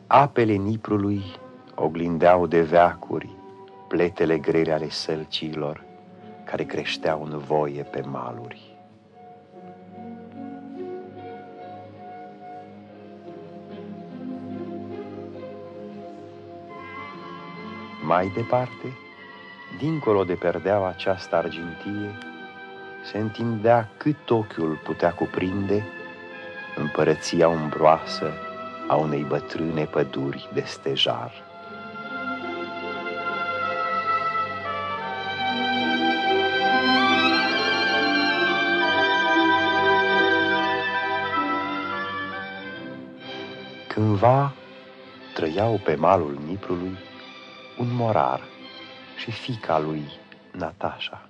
Apele Niprului oglindeau de veacuri pletele grele ale sălcilor care creșteau în voie pe maluri. Mai departe, dincolo de perdeaua aceasta argintie, se întindea cât ochiul putea cuprinde împărăția umbroasă a unei bătrâne păduri de stejar. Cândva trăiau pe malul Niprului un morar și fiica lui, Natașa.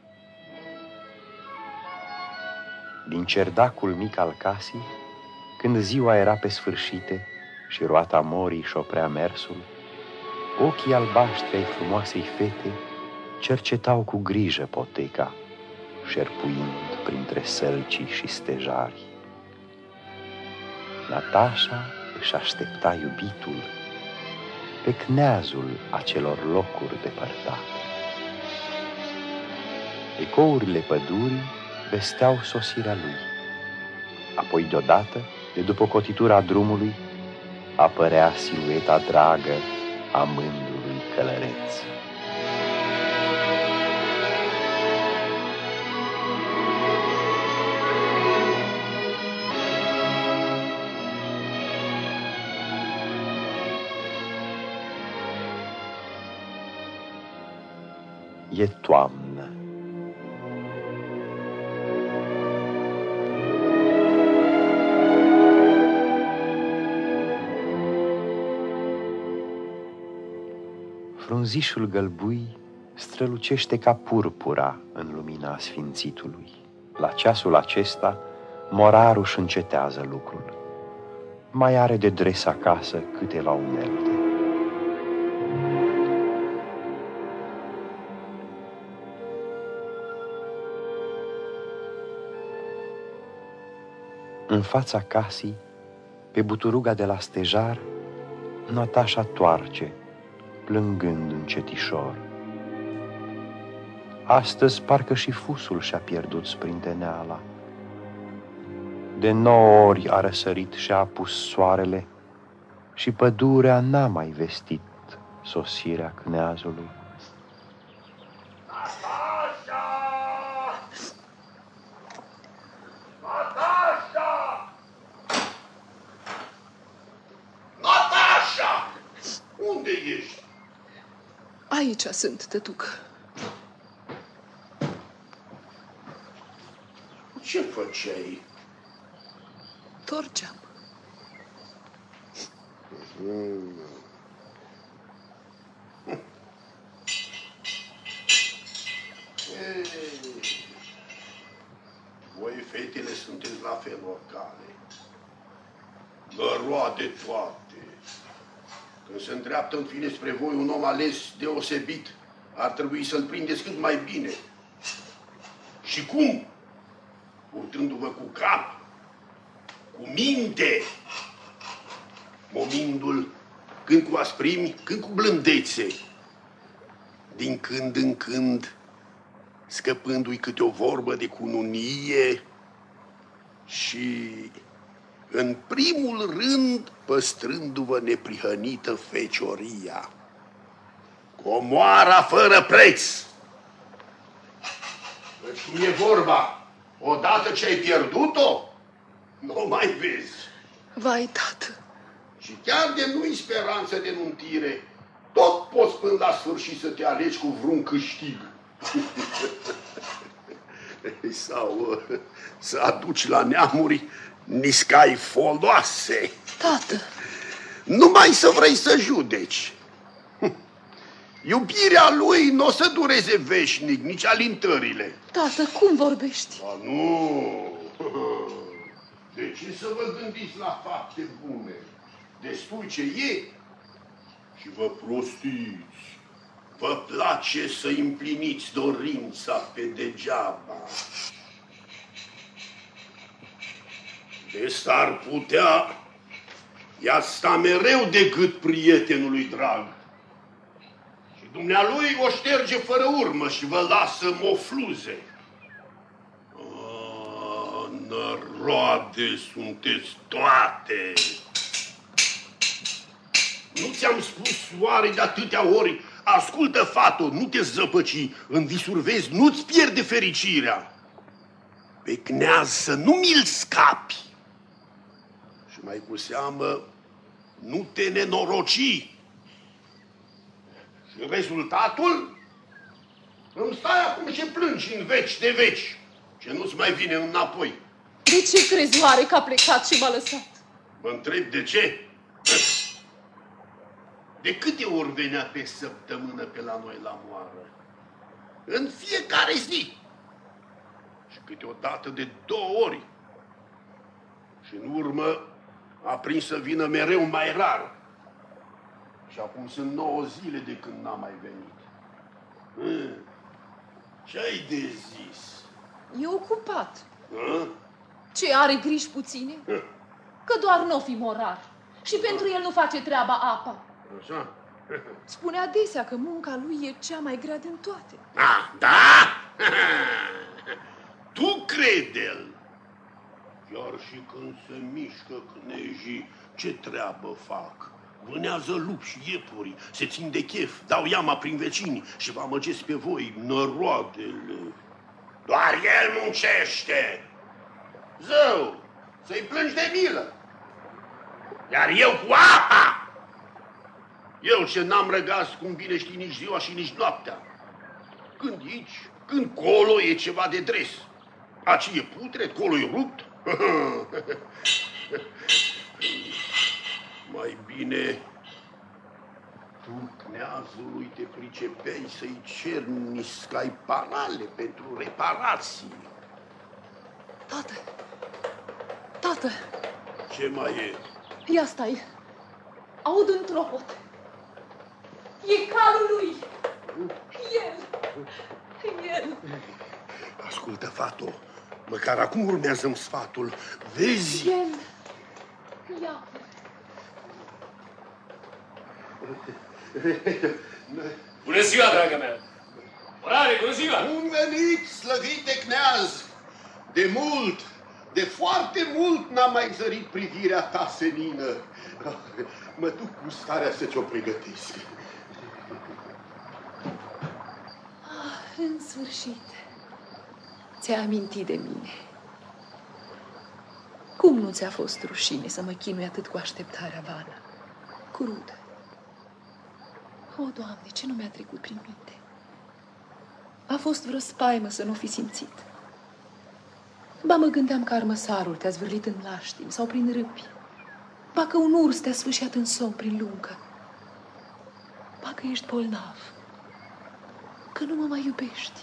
Din cerdacul mic al casei, când ziua era pe sfârșite și roata morii și oprea mersul, ochii albaștri ai frumoasei fete cercetau cu grijă poteca, șerpuind printre sălcii și stejari. Natașa își aștepta iubitul pe cneazul acelor locuri depărtate. Ecourile pădurii vesteau sosirea lui. Apoi deodată, de după cotitura drumului, apărea silueta dragă a mândrului călăreț. E toamnă. Frunzișul gălbui strălucește ca purpura în lumina sfințitului. La ceasul acesta, morarul își încetează lucrul. Mai are de dres acasă câteva unelte. În fața casei, pe buturuga de la stejar, Natașa toarce, plângând încetișor. Astăzi parcă și fusul și-a pierdut sprinteneala. De 9 ori a răsărit și-a apus soarele și pădurea n-a mai vestit sosirea cneazului. Aici sunt, tătucă. Ce făceai? Torceam. Voi, fetele, sunteți la fel oricare. Găroade toate. Când se îndreaptă în fine spre voi un om ales deosebit, ar trebui să-l prindeți cât mai bine. Și cum? Purtându-vă cu cap, cu minte, momindu-l când cu asprimi, când cu blândețe, din când în când, scăpându-i câte o vorbă de cununie și, în primul rând, păstrându-vă neprihănită fecioria, comoara fără preț. Deci cum e vorba, odată ce ai pierdut-o, nu o mai vezi. Vai, tată. Și chiar de nu-i speranță de nuntire, tot poți până la sfârșit să te alegi cu vreun câștig. Sau să aduci la neamuri niscai foloase. Tată. Numai să vrei să judeci. Iubirea lui nu o să dureze veșnic, nici alintările. Tată, cum vorbești? Ba nu! De ce să vă gândiți la fapte bune? Destui ce e și vă prostiți. Vă place să împliniți dorința pe degeaba. De s-ar putea ea sta mereu de gât prietenului drag. Și dumnealui o șterge fără urmă și vă lasă mofluze. Năroade sunteți toate! Nu ți-am spus oare de atâtea ori? Ascultă, fato, nu te zăpăci, în visuri vezi, nu-ți pierde fericirea. Pe Cneaz să nu mi-l scapi. Și mai cu seamă, nu te nenoroci. Și rezultatul? Îmi stai acum și plângi în veci de veci, ce nu-ți mai vine înapoi. De ce crezi oare că a plecat și m-a lăsat? Mă întreb de ce? De câte ori venea pe săptămână pe la noi la moară? În fiecare zi. Și câteodată de 2 ori. Și în urmă a prins să vină mereu mai rar. Și acum sunt 9 zile de când n-a mai venit. Ce-ai de zis? E ocupat. A? Ce, are griji puține? Că doar n-o fi morar. Și pentru el nu face treaba apa. Așa? Spune adesea că munca lui e cea mai grea din toate. Ah, da? Tu crede-l. Chiar și când se mișcă cnejii, ce treabă fac? Vânează lupi și iepuri, se țin de chef, dau iama prin vecini și vă amăgesc pe voi, năroadele. Doar el muncește. Zău, să-i plângi de milă. Iar eu cu apa. Eu ce n-am răgaz, cum bine știi, nici ziua și nici noaptea. Când aici, când colo e ceva de dres. Aci e putred, colo e rupt. Mai bine tu, Cneazului, te pricepeai să-i ceri niscai parale pentru reparații. Tată! Tată! Ce mai e? Ia stai! Aud un tropot. E calul lui! El! Ascultă, fato, măcar acum urmează-mi sfatul. Vezi? El! Ia! Bună ziua, dragă mea! Orare, bună ziua! Bun venit, slăvite Cneaz! De mult, de foarte mult n-am mai zărit privirea ta senină. Mă duc cu starea să ți-o pregătesc. În sfârșit, ți-ai amintit de mine. Cum nu ți-a fost rușine să mă chinui atât cu așteptarea vană, crudă? O, Doamne, ce nu mi-a trecut prin minte? A fost vreo spaimă să nu fi simțit. Ba mă gândeam că armăsarul te-a zvârlit în mlaștini sau prin râpi. Ba că un urs te-a sfâșiat în somn prin lungă. Ba că ești bolnav. Că nu mă mai iubești.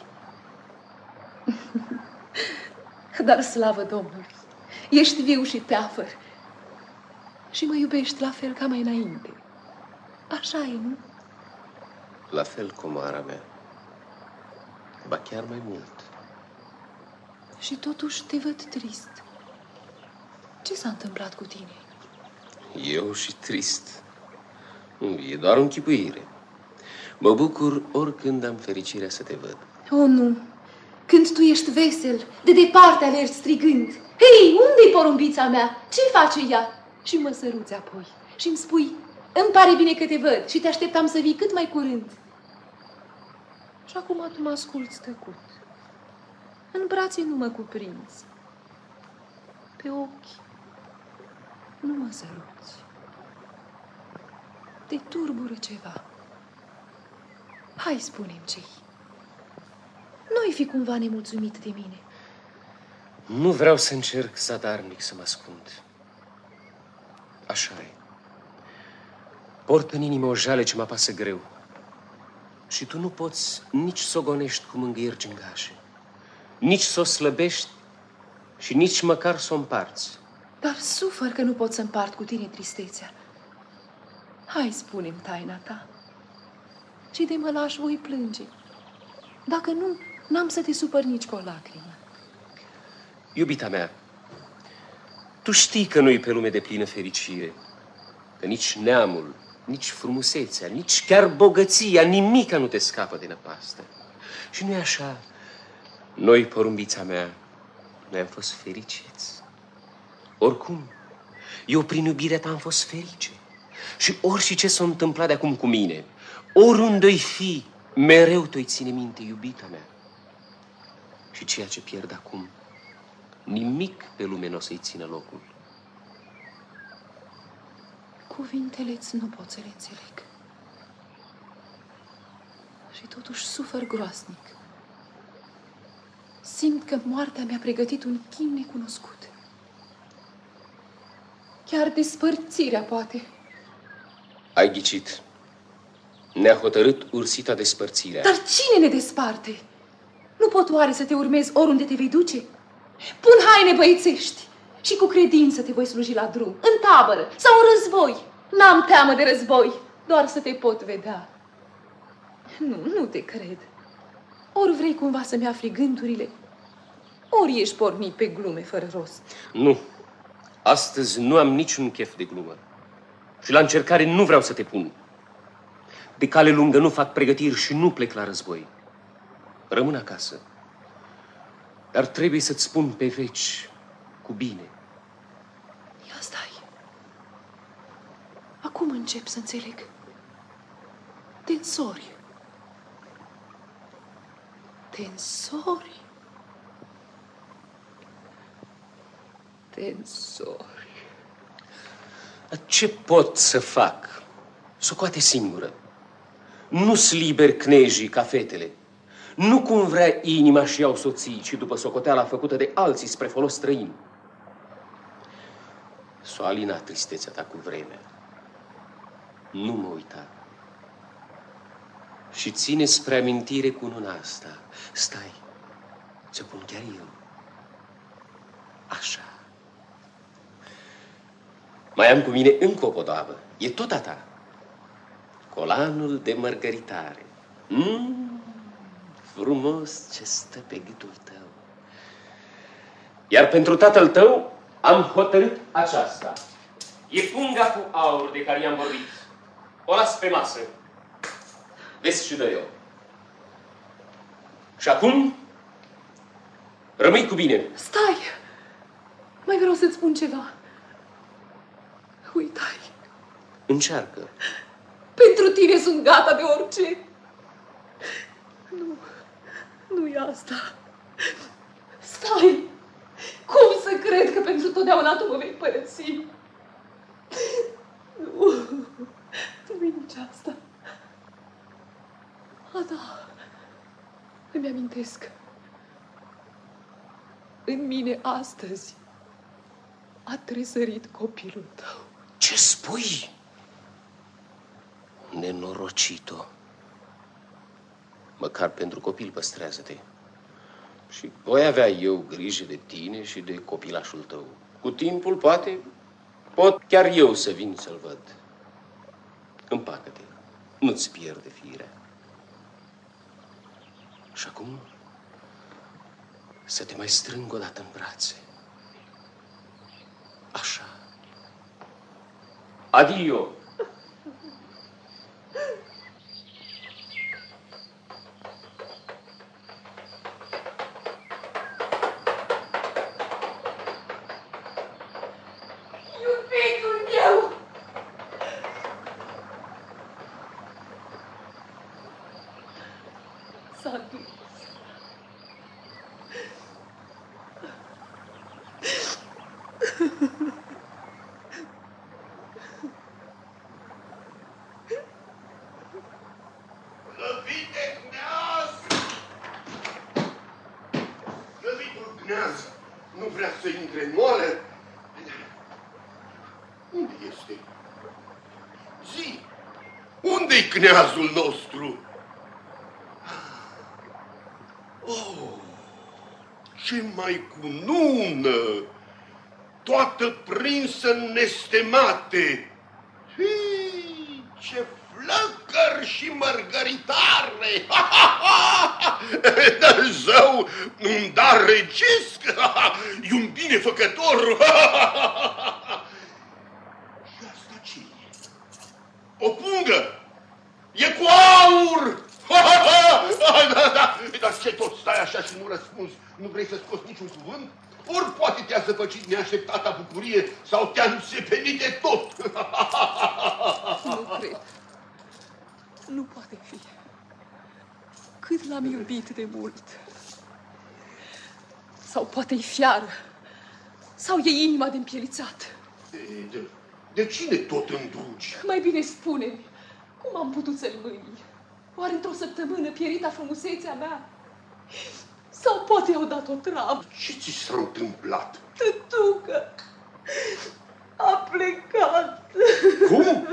Dar slavă Domnului, ești viu și teafăr. Și mă iubești la fel ca mai înainte. Așa e, nu? La fel, comara mea. Ba chiar mai mult. Și totuși te văd trist. Ce s-a întâmplat cu tine? Eu și trist. E doar o închipuire. Mă bucur oricând am fericirea să te văd. Oh, nu! Când tu ești vesel, de departe alergi strigând. Hei, unde-i porumbița mea? Ce face ea? Și mă săruți apoi și îmi spui, îmi pare bine că te văd și te așteptam să vii cât mai curând. Și acum tu mă asculți tăcut. În brațe nu mă cuprinzi. Pe ochi nu mă săruți. Te turbură ceva. Hai, spune-mi ce-i. Nu-i fi cumva nemulțumit de mine? Nu vreau să încerc zadarnic să mă ascund. Așa e. Port în inimă o jale ce mă apasă greu. Și tu nu poți nici să o gonești cu mângâieri gingașe, nici să o slăbești și nici măcar să o împarți. Dar sufăr că nu pot să împart cu tine tristețea. Hai, spune-mi taina ta. Și de mă lași voi plânge. Dacă nu, n-am să te supăr nici cu o lacrimă. Iubita mea, tu știi că nu-i pe lume de plină fericire. că nici neamul, nici frumusețea, nici chiar bogăția, nimica nu te scapă de năpastă. Și nu-i așa? Noi, porumbița mea, noi am fost fericiți. Oricum, eu prin iubirea ta am fost ferice. Și orice ce s-a întâmplat de acum cu mine, oriunde-i fi, mereu te-i ține minte, iubita mea. Și ceea ce pierd acum, nimic pe lume n-o să-i țină locul. Cuvintele-ți nu pot să le înțeleg. Și totuși sufăr groasnic. Simt că moartea mi-a pregătit un chin necunoscut. Chiar despărțirea, poate. Ai ghicit. Ne-a hotărât ursita despărțirea. Dar cine ne desparte? Nu pot oare să te urmezi oriunde te vei duce? Pun haine băiețești și cu credință te voi sluji la drum, în tabără sau în război. N-am teamă de război, doar să te pot vedea. Nu te cred. Ori vrei cumva să-mi afli gândurile, ori ești pornit pe glume fără rost. Nu. Astăzi nu am niciun chef de glumă. Și la încercare nu vreau să te pun. De cale lungă nu fac pregătiri și nu plec la război. Rămân acasă. Dar trebuie să-ți spun pe veci, cu bine. Ia stai. Acum încep să înțeleg. Te însori. Te însori. Te însori. Ce pot să fac? Socoate singură. Nu-s liber knejii ca fetele. Nu cum vrea inima și iau soții, ci după socoteala făcută de alții spre folos străin. S-o alina tristețea ta cu vremea. Nu mă uita. Și ține spre amintire cununa asta. Stai, ți-o pun chiar eu. Așa. Mai am cu mine încă o podoabă. E tot a ta. Colanul de mărgăritare. Frumos ce stă pe gâtul tău. Iar pentru tatăl tău am hotărât aceasta. E punga cu aur de care i-am vorbit. O las pe masă. Vezi și dă eu. Și acum rămâi cu bine. Stai! Mai vreau să-ți spun ceva. Uitai. Încearcă. Pentru tine sunt gata de orice. Nu-i asta. Stai! Cum să cred că pentru totdeauna tu mă vei părăsi? Nu-i nici asta. Da. Îmi amintesc. În mine astăzi a tresărit copilul tău. Ce spui? Nenorocito. Măcar pentru copil păstrează-te. Și voi avea eu grijă de tine și de copilașul tău. Cu timpul, poate, pot chiar eu să vin să-l văd. Împacă-te. Nu-ți pierde firea. Și acum să te mai strâng o dată în brațe. Așa. Adio. Iubitul meu! S-a dus. Nu vrea să intre în moală? Unde este? Zi! Unde-i cneazul nostru? Oh, ce mai cunună! Toată prinsă în nestemate! Hii, ce flăcări și mărgăritare! Zău, un dar regesc! E un binefăcător! Și asta ce e? O pungă! E cu aur! Dar ce tot stai așa și nu răspunzi? Nu vrei să scoți niciun cuvânt? Ori poate te-a zăpăcit neașteptata bucurie sau te-a înțepenit de tot. Nu cred. Nu poate fi. Cât l-am iubit de mult. Sau poate-i fiară. Sau e inima de împielițat. De cine tot îndrugi? Mai bine spune-mi, cum am putut să-l mâni? Oare într-o săptămână pierita frumusețea mea? Sau poate i-au dat o travă? Ce ți s-a întâmplat? Tătucă a plecat. Cum?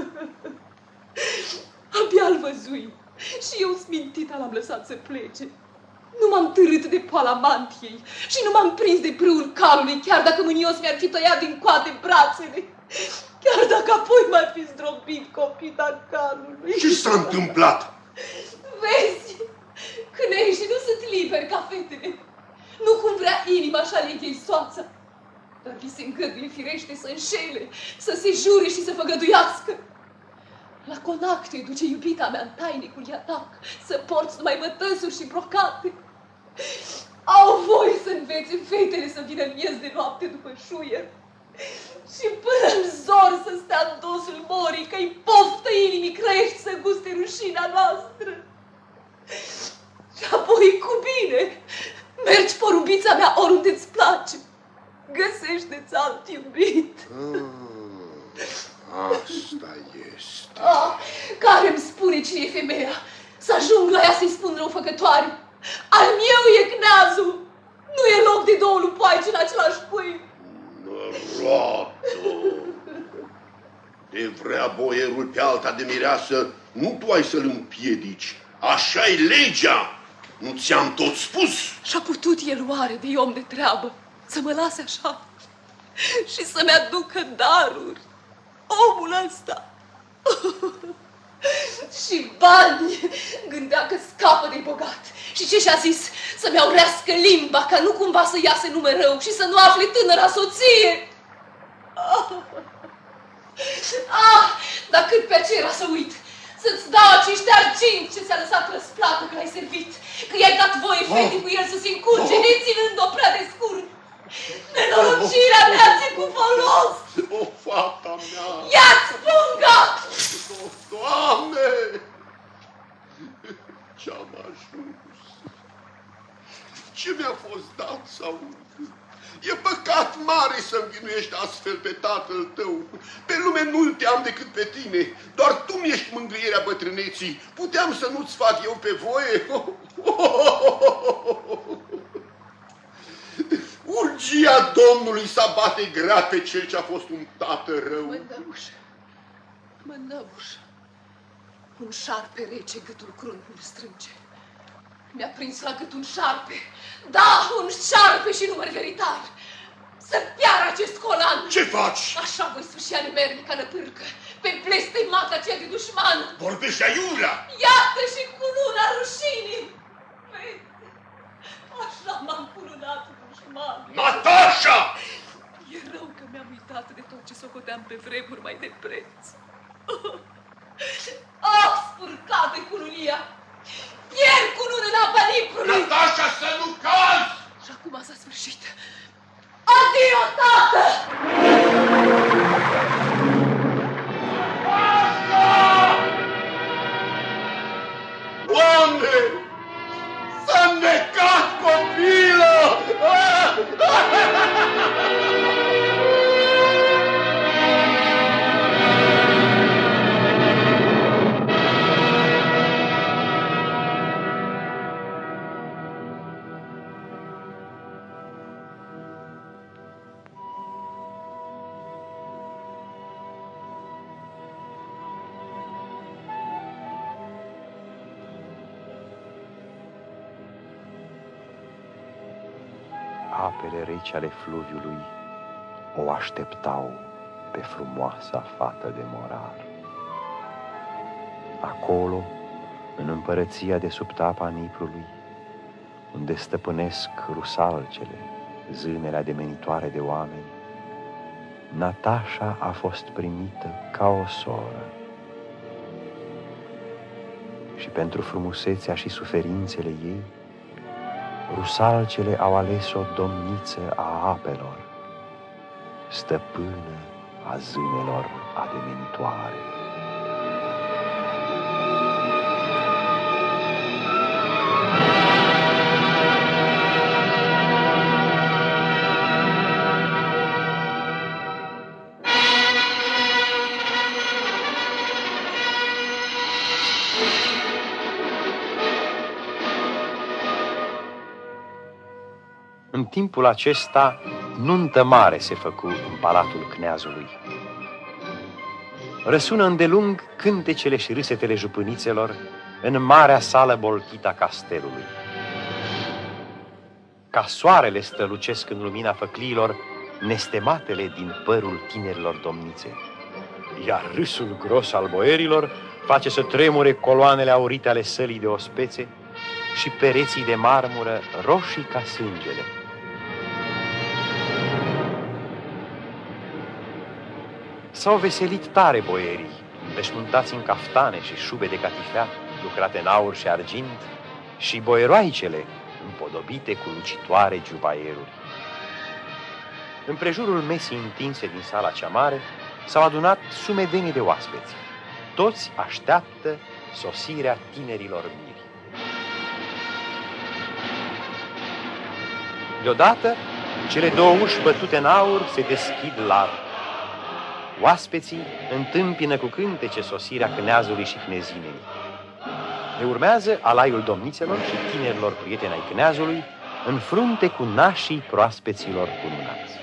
Abia-l văzui și eu smintita l-am lăsat să plece. Nu m-am târât de poala mantiei și nu m-am prins de brâul calului, chiar dacă mânios mi-ar fi tăiat din coate brațele. Chiar dacă apoi m-ar fi zdrobit copita calului. Ce s-a întâmplat? Vezi, câneștii nu sunt liberi ca fetele. Nu cum vrea inima și aleg ei soața. Dar li se îngăduie firește să înșele, să se jure și să făgăduiască. La conac te duce iubita mea în tainicul iatac, să porți numai mătăsuri și brocate. Au voie să învețe fetele să vină în miez de noapte după șuier. Și până în zor să stea în dosul morii, că-i poftă inimii crești să guste rușina noastră. Și apoi cu bine, mergi porubița mea oriunde-ți place. Găsește-ți alt iubit. Asta este. Care-mi spune cine e femeia? Să ajung la ea să-i spun răufăcătoare. Al meu e cneazul. Nu e loc de două lupoaici în același pui. Noroată! De vrea boierul pe alta de mireasă, nu tu ai să-l împiedici. Așa-i legea. Nu ți-am tot spus? Și-a putut el oare de om de treabă să mă lase așa și să-mi aducă daruri? Omul ăsta. Și bani. Gândea că scapă de bogat. Și ce și-a zis? Să-mi aurească limba, ca nu cumva să iasă nume rău și să nu afle tânăra soție. Dar cât pe ce era să uit. Să-ți dau acești arginți ce ți-a lăsat răsplată că l-ai servit. Că i-ai dat voie fetei cu el să se încurce, neținând-o prea de scurt. Nenorocirea mea ți-e cu folos. O, fata mea! Ia-ți punga! Doamne! Ce-am ajuns? Ce mi-a fost dat să aud? E păcat mare să învinuiești astfel pe tatăl tău. Pe lume nu-l te am decât pe tine. Doar tu mi-ești mângâierea bătrâneții. Puteam să nu-ți fac eu pe voie? Urgia Domnului să bate grea pe cel ce a fost un tată rău. Mă năbuș. Un șarpe rece gâtul crunt îl strânge. Mi-a prins la gât un șarpe. Da, un șarpe și număr veritar. Să piară acest colan. Ce faci? Așa voi sfârși anemernica năpârcă. Pe blestemata aceea de dușman. Vorbește aiurea. Iată și cununa rușinii. Vezi, așa m-am cununat dușmanul. Natasha! E rău că mi-am uitat de tot ce socoteam pe vremuri mai de preț. Spurcat de cununia! Pierd cunună în apa Niprului! Natasha, să nu cazi! Și acum s-a sfârșit. Adio, tată! Doamne! S-a necat copilă! Apele reci ale fluviului o așteptau pe frumoasa fată de morar. Acolo, în împărăția de sub tapa Niprului, unde stăpânesc rusalcele, zânele ademenitoare de oameni, Natasha a fost primită ca o soră și pentru frumusețea și suferințele ei, rusalcele au ales o domniță a apelor, stăpână a zânelor ademenitoare. În timpul acesta, nuntă mare se făcu în palatul kneazului. Răsună îndelung cântecele și râsetele jupânițelor în marea sală boltită a castelului. Ca soarele strălucesc în lumina făcliilor nestematele din părul tinerilor domnițe, iar râsul gros al boierilor face să tremure coloanele aurite ale sălii de ospețe și pereții de marmură roșii ca sângele. S-au veselit tare boierii, veșmântați în caftane și șube de catifea, lucrate în aur și argint, și boieroaicele, împodobite cu lucitoare giubaieruri. În prejurul mesii întinse din sala cea mare s-au adunat sumedenie de oaspeți. Toți așteaptă sosirea tinerilor miri. Deodată, cele două uși bătute în aur se deschid larg. Oaspeții întâmpină cu cântece sosirea kneazului și knezinei. Le urmează alaiul domnițelor și tinerilor prieteni ai kneazului, în frunte cu nașii proaspeților cununați.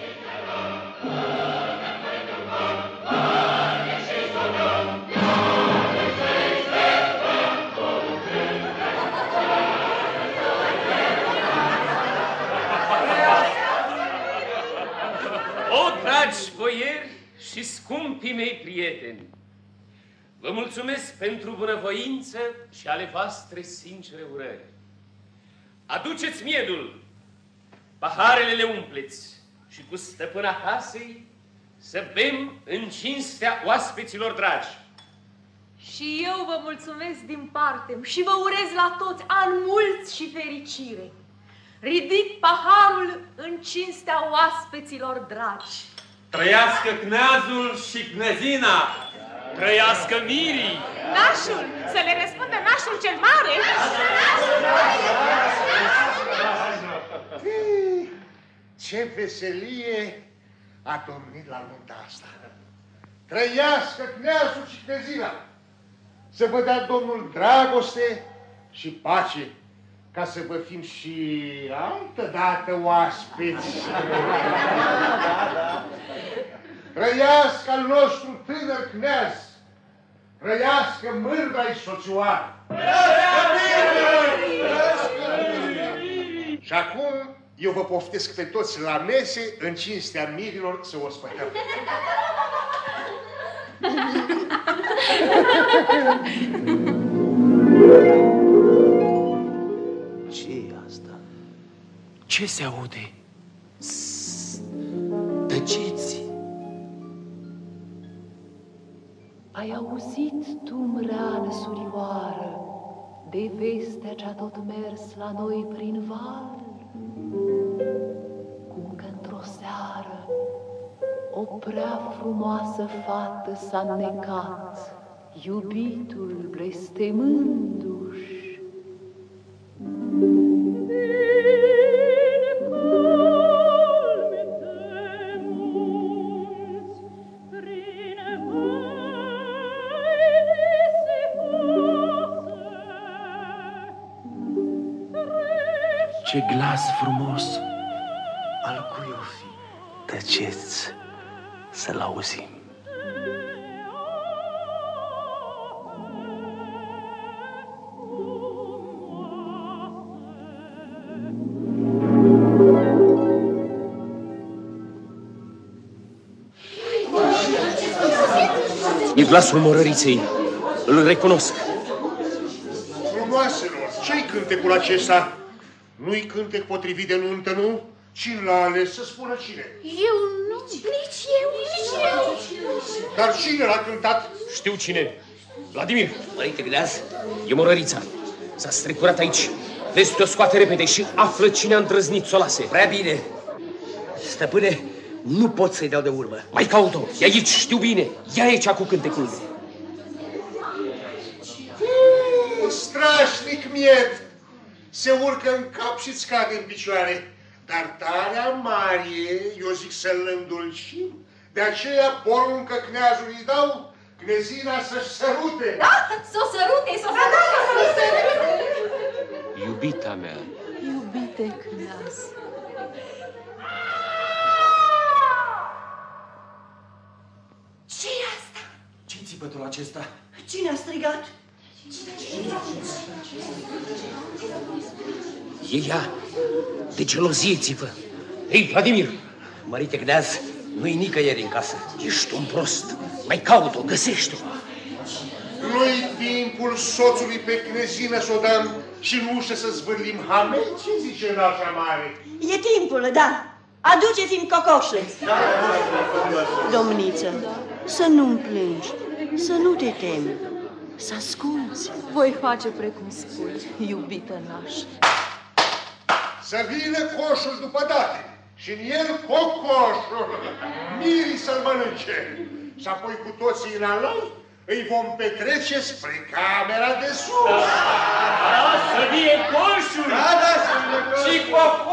O, dragi boieri și scumpii mei prieteni, vă mulțumesc pentru bunăvoință și ale voastre sincere urări. Aduceți miedul, paharele le umpleți și cu stăpâna casei să bem în cinstea oaspeților dragi. Și eu vă mulțumesc din parte și vă urez la toți ani mulți și fericire. Ridic paharul în cinstea oaspeților dragi. Trăiască kneazul și knezina! Trăiască mirii! Nașul! Să le răspundă nașul cel mare! Ce veselie a domnit la nunta asta! Trăiască kneazul și knezina! Să vă dea Domnul dragoste și pace, ca să vă fim și altă dată oaspeți. Trăiască al nostru tânăr kneaz! Trăiască mândra-i soțioară! Și acum eu vă poftesc pe toți la mese în cinstea mirilor să o spătăm. Ce-i asta? Ce se aude? Tăceți! Ai auzit tu, mreană surioară, de vestea ce-a tot mers la noi prin val? Cum că într-o seară o prea frumoasă fată s-a înnecat, iubitul blestemându-și. Ce glas frumos! Al cui o fi? Tăceți să-l auzim. E glasul morăriței. Îl recunosc. Frumoaselor, ce-i cântecul acesta? Nu-i cântec potrivit de nuntă, nu? Cine l-a ales, să spună cine? Eu nu. Nici eu. Dar cine l-a cântat? Știu cine. Vladimir! Părinte Gneaz? E Morărița. S-a strecurat aici. Vezi, te-o scoate repede și află cine a îndrăznit să o lase. Prea bine. Stăpâne, nu pot să-i dau de urmă. Mai caut-o. E aici, știu bine. Ea e cea cu cântecul. Strașnic miet! Se urcă în cap și-ți cade în picioare. Dar tarea mare, eu zic să-l îndulcim. De aceea poruncă Cneazului dau Cnezina să-și sărute. Da? S-o sărute, s-o sărute. Iubita mea. Iubite Cneaz. Ce-i asta? Ce-i țipătul acesta? Cine a strigat? E ea. De gelozie țipă. Ei, Vladimir! Mărite Gneaz, nu-i nicăieri în casă. Ești un prost. Mai caut-o, găsește-o. Nu-i timpul soțului pe Cnezină să o dăm și în ușă să zvârlim hamel? Ce zice nașa mare? E timpul, da. Aduceți-mi cocoșle. Domniță, să nu-mi plângi, să nu te temi, să asculți. Voi face precum spui, iubită naș. Să vină coșul după date și în el cocoșul, mirii să-l mănânce. Și apoi cu toții în aloi îi vom petrece spre camera de sus. Da, să vie coșul! Da, să vie coșul! Și cocoșul!